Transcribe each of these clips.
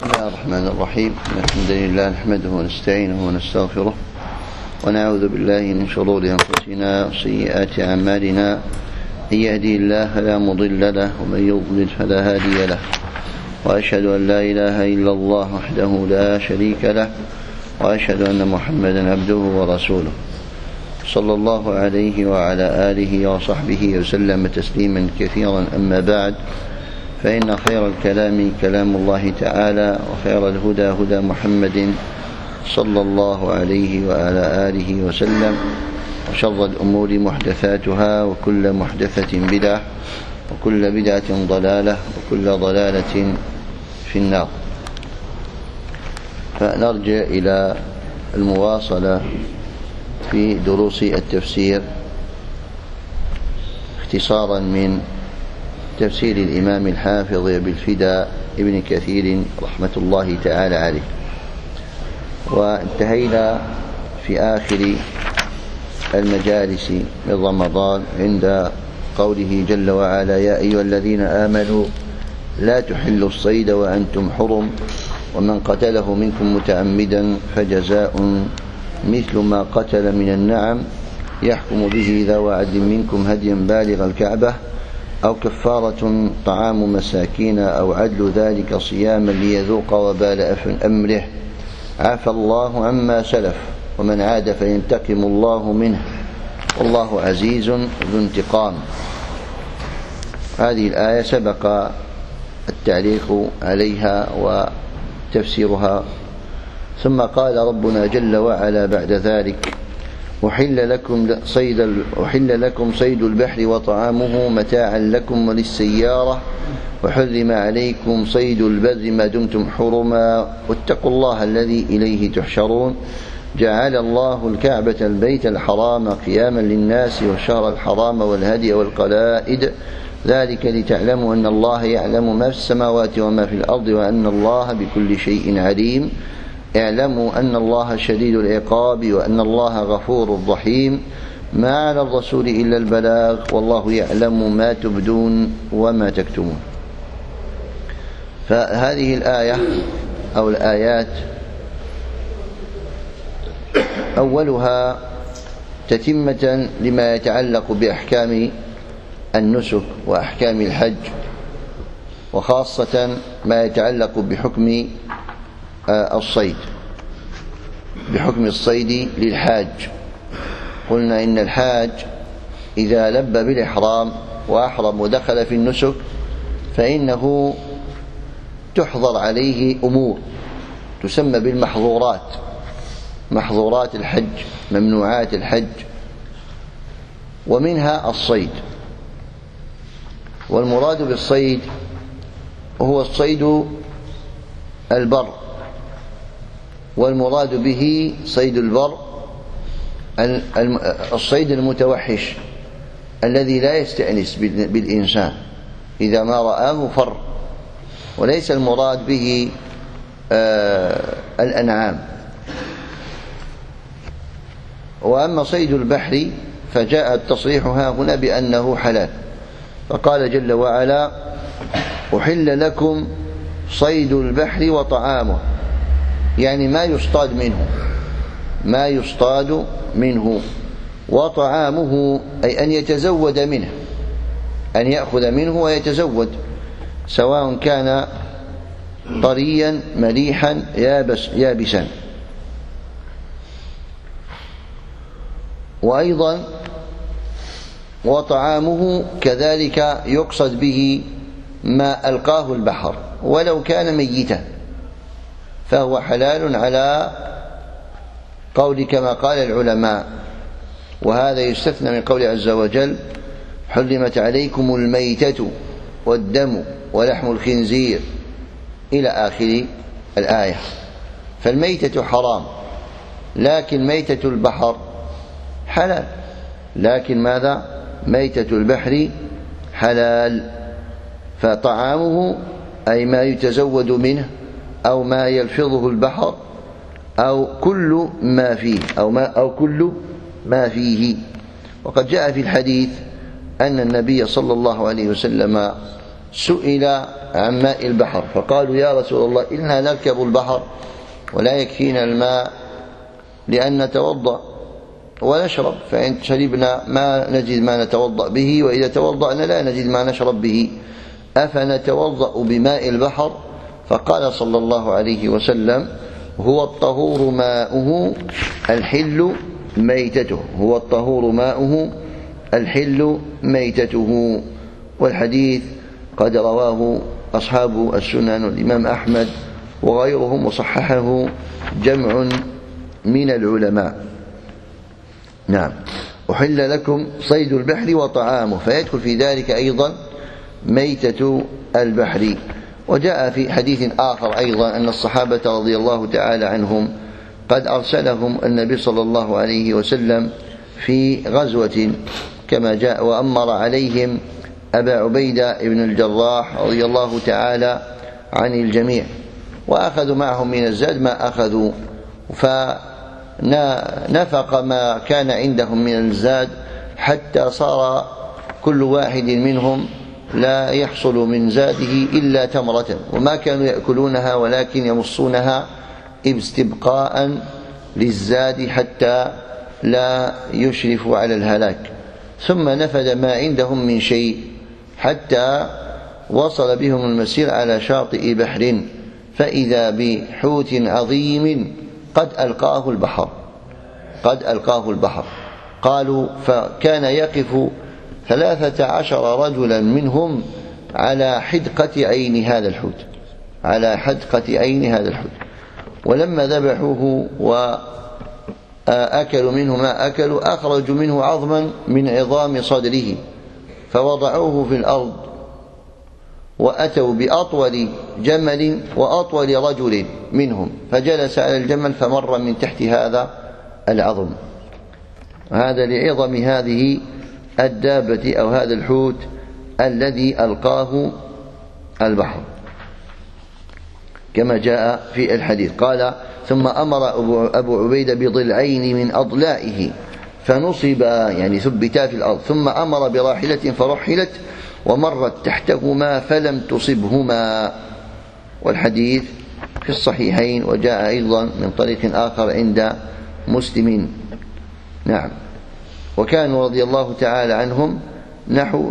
بسم الله الرحمن الرحيم. الحمد لله نحمده ونستعينه ونستغفره ونعوذ بالله من شرور أنفسنا وسيئات أعمالنا. من يهدي الله فلا مضل له ومن يضلل فلا هادي له، وأشهد أن لا إله إلا الله وحده لا شريك له، وأشهد أن محمدا عبده ورسوله صلى الله عليه وعلى آله وصحبه وسلم تسليما كثيرا. أما بعد، فإن خير الكلام كلام الله تعالى، وخير الهدى هدى محمد صلى الله عليه وعلى آله وسلم، وشر الأمور محدثاتها، وكل محدثة بدعة، وكل بدعة ضلالة، وكل ضلالة في النار. فنرجع إلى المواصلة في دروس التفسير اختصارا من تفسير الإمام الحافظ أبي الفداء ابن كثير رحمة الله تعالى عليه. وانتهينا في آخر المجالس من رمضان عند قوله جل وعلا: يا أيها الذين آمنوا لا تحلوا الصيد وأنتم حرم، ومن قتله منكم متعمدا فجزاء مثل ما قتل من النعم يحكم به ذو عدل منكم هديا بالغ الكعبة أو كفارة طعام مساكين أو عدل ذلك صياما ليذوق وبال أمره، عفى الله عما سلف ومن عاد فينتقم الله منه والله عزيز ذو انتقام. هذه الآية سبق التعليق عليها وتفسيرها. ثم قال ربنا جل وعلا بعد ذلك: أحل لكم صيد البحر وطعامه متاعا لكم وللسيارة، وحرم عليكم صيد البر ما دمتم حرما، واتقوا الله الذي إليه تحشرون. جعل الله الكعبة البيت الحرام قياما للناس والشهر الحرام والهدي والقلائد، ذلك لتعلموا أن الله يعلم ما في السماوات وما في الأرض وأن الله بكل شيء عليم. اعلموا أن الله شديد العقاب وأن الله غفور رحيم. ما على الرسول إلا البلاغ، والله يعلم ما تبدون وما تكتمون. فهذه الآية أو الآيات أولها تتمة لما يتعلق بأحكام النسك وأحكام الحج، وخاصة ما يتعلق بحكم الصيد، بحكم الصيد للحاج. قلنا إن الحاج إذا لبى بالإحرام وأحرم ودخل في النسك فإنه تحظر عليه أمور تسمى بالمحظورات، محظورات الحج، ممنوعات الحج، ومنها الصيد. والمراد بالصيد هو الصيد البر، والمراد به صيد البر الصيد المتوحش الذي لا يستأنس بالإنسان، إذا ما رآه فر، وليس المراد به الأنعام. وأما صيد البحر فجاء التصريح ها هنا بأنه حلال، فقال جل وعلا: أحل لكم صيد البحر وطعامه، يعني ما يصطاد منه، ما يصطاد منه، وطعامه أي أن يتزود منه، أن يأخذ منه ويتزود، سواء كان طريا مليحا يابسا. وأيضا وطعامه كذلك يقصد به ما ألقاه البحر ولو كان ميتا فهو حلال على قول كما قال العلماء. وهذا يستثنى من قول عز وجل: حرمت عليكم الميتة والدم ولحم الخنزير إلى آخر الآية. فالميتة حرام، لكن ميتة البحر حلال. لكن ماذا؟ ميتة البحر حلال. فطعامه أي ما يتزود منه أو ما يلفظه البحر أو كل ما فيه أو كل ما فيه. وقد جاء في الحديث أن النبي صلى الله عليه وسلم سئل عن ماء البحر فقالوا يا رسول الله إننا نركب البحر ولا يكفينا الماء لأن نتوضأ ونشرب، فإن شربنا ما نجد ما نتوضأ به، وإذا توضأنا لا نجد ما نشرب به، أفنتوضأ بماء البحر؟ فقال صلى الله عليه وسلم هو الطهور ماؤه الحل ميتته، هو الطهور ماؤه الحل ميتته. والحديث قد رواه أصحاب السنن الإمام أحمد وغيرهم وصححه جمع من العلماء. نعم. أحل لكم صيد البحر وطعامه، فيدخل في ذلك أيضا ميتة البحر. وجاء في حديث آخر أيضا أن الصحابة رضي الله تعالى عنهم قد أرسلهم النبي صلى الله عليه وسلم في غزوة كما جاء، وأمر عليهم أبا عبيدة بن الجراح رضي الله تعالى عن الجميع، وأخذوا معهم من الزاد ما أخذوا، فنفق ما كان عندهم من الزاد حتى صار كل واحد منهم لا يحصل من زاده إلا تمرة، وما كانوا يأكلونها ولكن يمصونها استبقاء للزاد حتى لا يشرفوا على الهلاك. ثم نفد ما عندهم من شيء حتى وصل بهم المسير على شاطئ بحر، فإذا بحوت عظيم قد ألقاه البحر. قالوا فكان يقف 13 رجلا منهم على حدقة عين هذا الحوت، ولما ذبحوه وأكلوا منه ما أكلوا أخرجوا منه عظما من عظام صدره فوضعوه في الأرض، وأتوا بأطول جمل وأطول رجل منهم فجلس على الجمل فمر من تحت هذا العظم. هذا لعظم هذه الدابة أو هذا الحوت الذي ألقاه البحر كما جاء في الحديث. قال ثم أمر أبو عبيدة بضلعين من أضلائه فنصبا يعني ثبتا في الأرض، ثم أمر براحلة فرحلت ومرت تحتهما فلم تصبهما. والحديث في الصحيحين وجاء أيضا من طريق آخر عند مسلم. نعم. وكانوا رضي الله تعالى عنهم نحو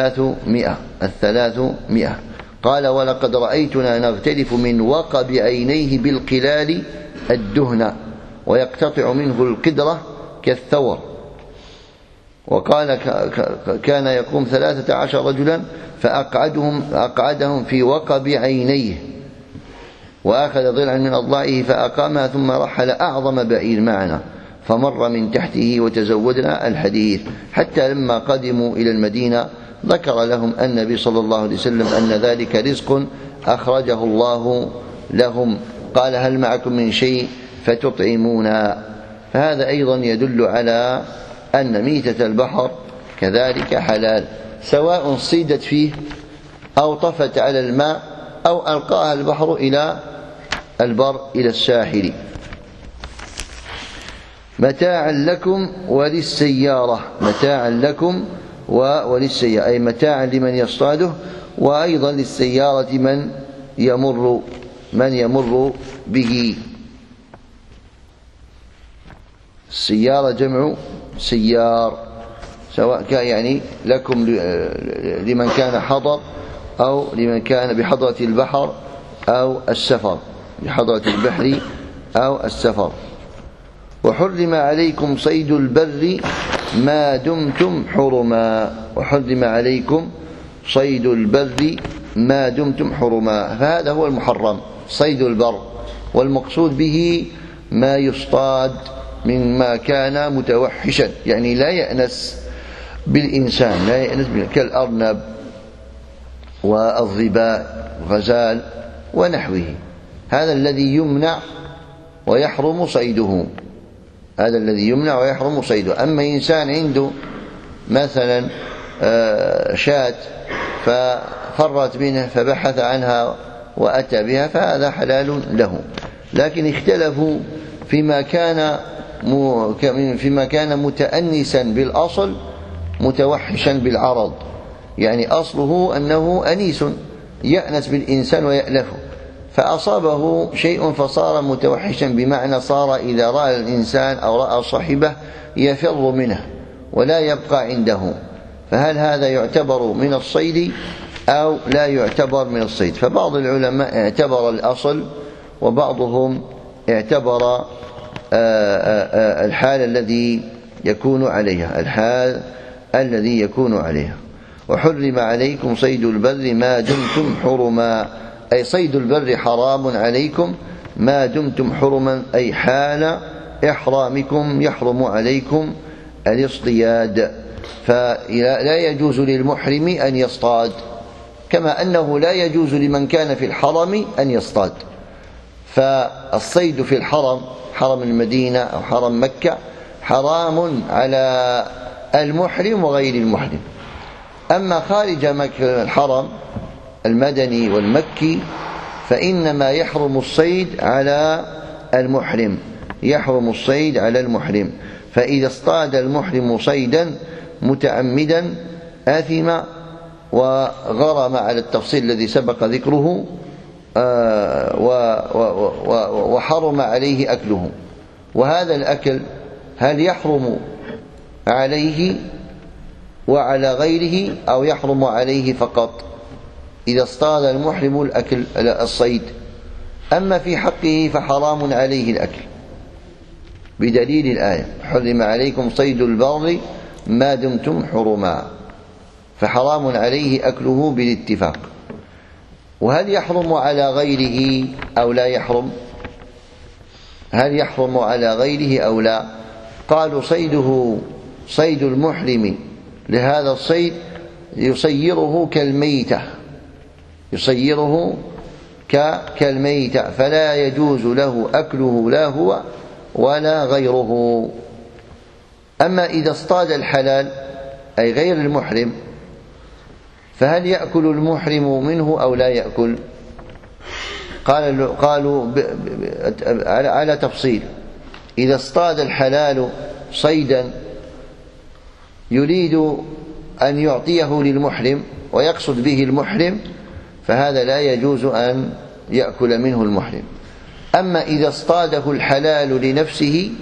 300. قال ولقد رأيتنا نغترف من وقب عينيه بالقلال الدهن ويقتطع منه القدرة كالثور. وقال كان يقوم 13 رجلا فأقعدهم في وقب عينيه وأخذ ضلعا من أضلاعه فأقامها ثم رحل أعظم بعير معنا فمر من تحته وتزودنا الحديث حتى لما قدموا إلى المدينة ذكر لهم النبي صلى الله عليه وسلم أن ذلك رزق أخرجه الله لهم. قال هل معكم من شيء فتطعمونا؟ فهذا أيضا يدل على أن ميتة البحر كذلك حلال، سواء صيدت فيه أو طفت على الماء أو ألقاها البحر إلى البر إلى الساحل. متاعا لكم وللسيارة، متاعا لكم وللسيارة أي متاعا لمن يصطاده، وأيضا للسيارة من يمر به. السيارة جمع سيار، سواء كان يعني لكم لمن كان حضر أو لمن كان بحضرة البحر أو السفر، بحضرة البحر أو السفر. وحرم عليكم صيد البر ما دمتم حرما، وحرم عليكم صيد البر ما دمتم حرما، فهذا هو المحرم صيد البر، والمقصود به ما يصطاد مما كان متوحشا، يعني لا يأنس بالإنسان، لا يأنس كالأرنب والظباء والغزال ونحوه، هذا الذي يمنع ويحرم صيده، هذا الذي يمنع ويحرم صيده. أما إنسان عنده مثلا شاة ففرت منه فبحث عنها وأتى بها فهذا حلال له. لكن اختلفوا فيما كان متأنسا بالأصل متوحشا بالعرض، يعني أصله أنه أنيس يأنس بالإنسان ويألفه، فأصابه شيء فصار متوحشا، بمعنى صار إذا رأى الإنسان أو رأى صاحبه يفر منه ولا يبقى عنده. فهل هذا يعتبر من الصيد أو لا يعتبر من الصيد؟ فبعض العلماء اعتبر الأصل، وبعضهم اعتبر الحال الذي يكون عليها. وحرم عليكم صيد البر ما دمتم حرما، أي صيد البر حرام عليكم ما دمتم حرما، أي حال إحرامكم يحرم عليكم الاصطياد. فلا يجوز للمحرم أن يصطاد، كما أنه لا يجوز لمن كان في الحرم أن يصطاد. فالصيد في الحرم، حرم المدينة أو حرم مكة، حرام على المحرم وغير المحرم. أما خارج مكة الحرم المدني والمكي فإنما يحرم الصيد على المحرم، فإذا اصطاد المحرم صيدا متعمدا آثم وغرم على التفصيل الذي سبق ذكره، وحرم عليه أكله. وهذا الأكل هل يحرم عليه وعلى غيره أو يحرم عليه فقط إذا اصطاد المحرم الصيد؟ أما في حقه فحرام عليه الأكل بدليل الآية: حرم عليكم صيد البر ما دمتم حرما، فحرام عليه أكله بالاتفاق. وهل يحرم على غيره أو لا يحرم؟ هل يحرم على غيره أو لا؟ قالوا صيد المحرم لهذا الصيد يصيره كالميتة، فلا يجوز له أكله لا هو ولا غيره. أما إذا اصطاد الحلال أي غير المحرم فهل يأكل المحرم منه أو لا يأكل؟ قالوا على تفصيل: إذا اصطاد الحلال صيدا يريد أن يعطيه للمحرم ويقصد به المحرم فهذا لا يجوز أن يأكل منه المحرم. أما إذا اصطاده الحلال لنفسه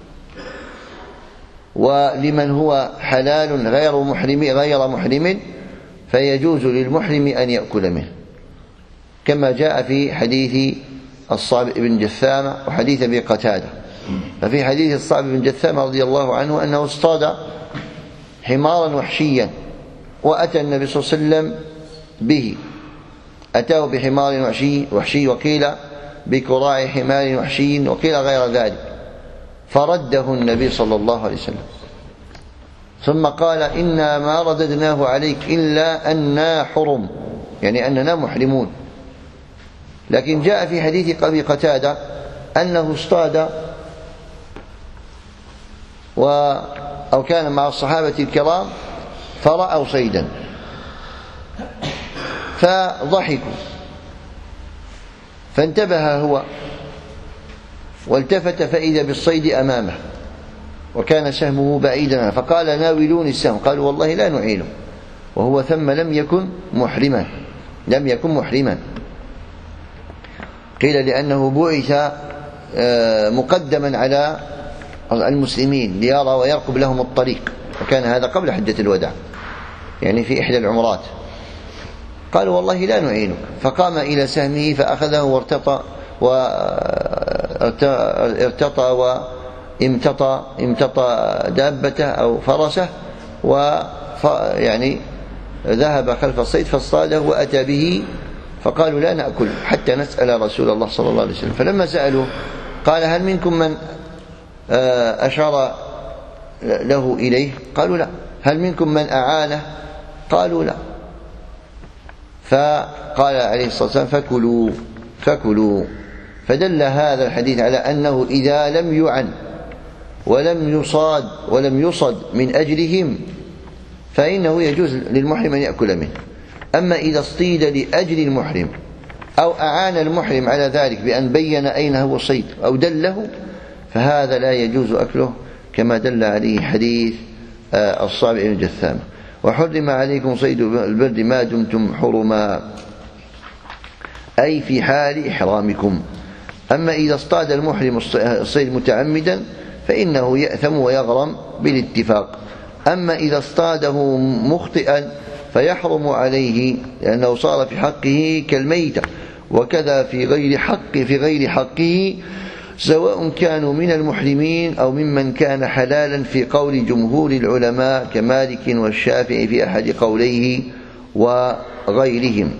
ولمن هو حلال غير محرم فيجوز للمحرم أن يأكل منه، كما جاء في حديث الصابئ بن جثامة وحديث أبي قتادة. ففي حديث الصابئ بن جثامة رضي الله عنه أنه اصطاد حمارا وحشيا وأتى النبي صلى الله عليه وسلم به، أتاه بحمار وحشي وقيل بكراع حمار وحشي وقيل غير ذلك، فرده النبي صلى الله عليه وسلم، ثم قال: إنا ما رددناه عليك إلا أننا حرم، يعني أننا محرمون. لكن جاء في حديث أبي قتادة أنه اصطاد أو كان مع الصحابة الكرام فرأوا صيدا فضحكوا، فانتبه هو والتفت فإذا بالصيد أمامه وكان سهمه بعيدا، فقال: ناولوني السهم. قالوا: والله لا نعينه، وهو ثم لم يكن محرما. قيل لأنه بعث مقدما على المسلمين ليرى ويرقب لهم الطريق، وكان هذا قبل حجة الوداع، يعني في إحدى العمرات. قالوا: والله لا نعينك. فقام إلى سهمه فأخذه وارتطى وامتطى دابته أو فرسه، يعني ذهب خلف الصيد فاصطاده وأتى به، فقالوا: لا نأكل حتى نسأل رسول الله صلى الله عليه وسلم. فلما سألوه قال: هل منكم من أشار له إليه؟ قالوا: لا. هل منكم من أعانه؟ قالوا: لا. فقال عليه الصلاة والسلام: فكلوا. فدل هذا الحديث على أنه إذا لم يعن ولم يصد من أجلهم فإنه يجوز للمحرم أن يأكل منه. أما إذا اصطيد لأجل المحرم أو أعان المحرم على ذلك بأن بين أين هو الصيد أو دله فهذا لا يجوز أكله، كما دل عليه حديث الصابئ بن جثامة. وحرم عليكم صيد البر ما دمتم حرما، أي في حال إحرامكم. أما إذا اصطاد المحرم الصيد متعمدا فإنه يأثم ويغرم بالاتفاق. أما إذا اصطاده مخطئا فيحرم عليه، لأنه صار في حقه كالميتة. وكذا في غير حقه، سواء كانوا من المحرمين أو ممن كان حلالا في قول جمهور العلماء كمالك والشافعي في أحد قوليه وغيرهم.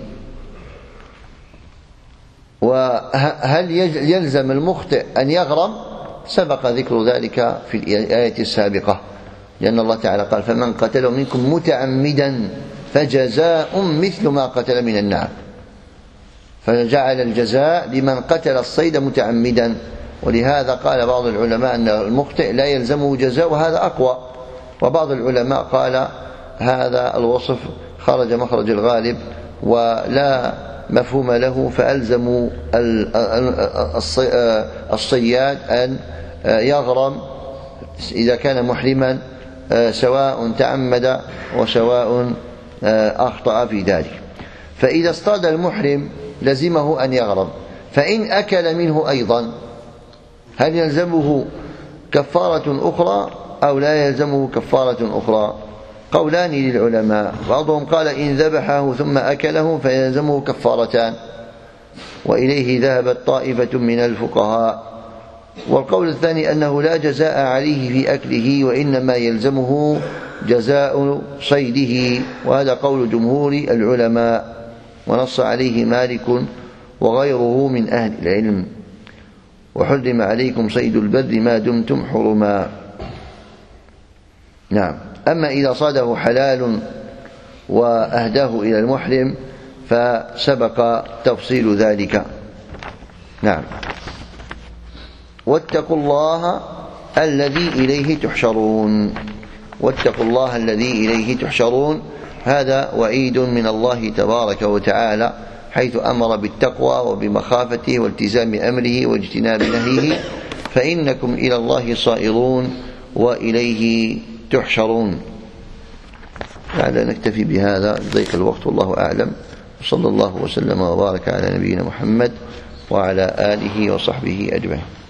وهل يلزم المخطئ أن يغرم؟ سبق ذكر ذلك في الآية السابقة، لأن الله تعالى قال: فمن قتله منكم متعمدا فجزاء مثل ما قتل من النعم، فجعل الجزاء لمن قتل الصيد متعمدا. ولهذا قال بعض العلماء أن المخطئ لا يلزمه جزاء، وهذا أقوى. وبعض العلماء قال هذا الوصف خرج مخرج الغالب ولا مفهوم له، فألزموا الصياد أن يغرم إذا كان محرما، سواء تعمد وسواء أخطأ في ذلك. فإذا اصطاد المحرم لزمه أن يغرم. فإن أكل منه أيضا هل يلزمه كفارة أخرى أو لا يلزمه كفارة أخرى؟ قولان للعلماء. بعضهم قال إن ذبحه ثم أكله فيلزمه كفارتان، وإليه ذهبت طائفة من الفقهاء. والقول الثاني أنه لا جزاء عليه في أكله، وإنما يلزمه جزاء صيده، وهذا قول جمهور العلماء، ونص عليه مالك وغيره من أهل العلم. وحرم عليكم صيد البر ما دمتم حرما. نعم. أما إذا صاده حلال وأهداه إلى المحرم فسبق تفصيل ذلك. نعم. واتقوا الله الذي إليه تحشرون. واتقوا الله الذي إليه تحشرون، هذا وعيد من الله تبارك وتعالى، حيث أمر بالتقوى وبمخافته والتزام أمره واجتناب نهيه، فإنكم إلى الله صائرون وإليه تحشرون. لعل نكتفي بهذا لضيق الوقت، والله أعلم. وصلى الله وسلم وبارك على نبينا محمد وعلى آله وصحبه أجمعين.